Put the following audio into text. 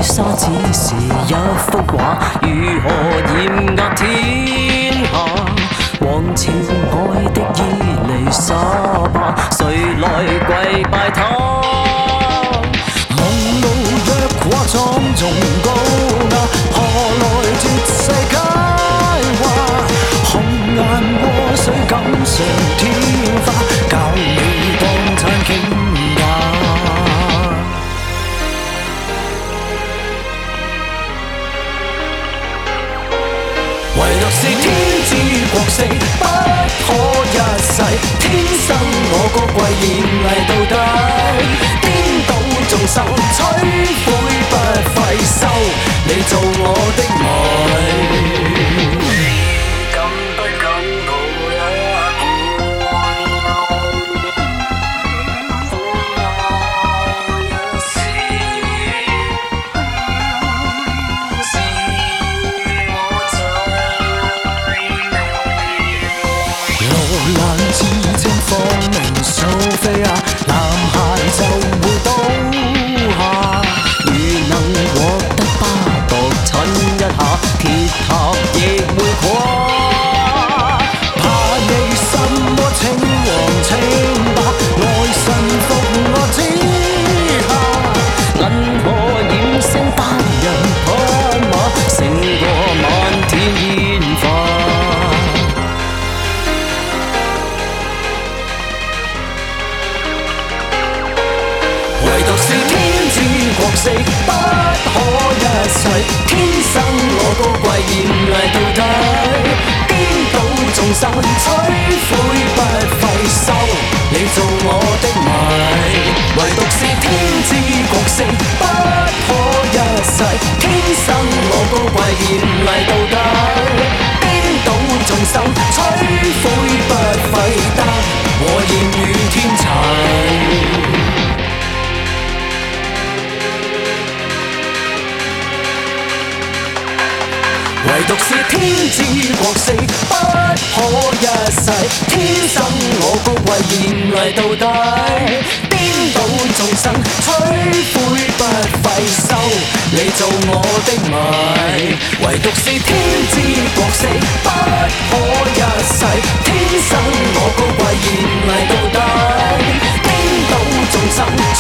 沙只是一幅画，如何嚴壓天下？王朝愛的伊麗莎白，誰來跪拜他？夢路若跨莊重高雅，何來絕世佳話？紅顏禍水錦上添花，教你當餐傾價。唯獨是天之國色不可一世，天生我高貴豔麗到底，顛倒眾生摧毀不費收，你做我的迷。敢不敢抱一之精放明蘇菲亞，男孩就會倒下。如能獲得巴獨親一下，鐵塔亦會垮。怕你什麼稱王稱霸，愛臣服我之下。銀河掩星單人匹馬，勝過漫天煙花。唯獨是天之國色不可一世，天生我高貴豔麗到底，顛倒眾生摧毀不費收，你做我的迷。唯獨是天之國色不可一世，天生我高貴豔麗到底，顛倒眾生摧毀不費得，我豔遇天齊。唯獨是天之國色不可一世，天生我高貴豔麗到底，顛倒眾生摧毀不費收，你做我的迷。唯獨是天之國色不可一世，天生我高貴豔麗到底，顛倒眾生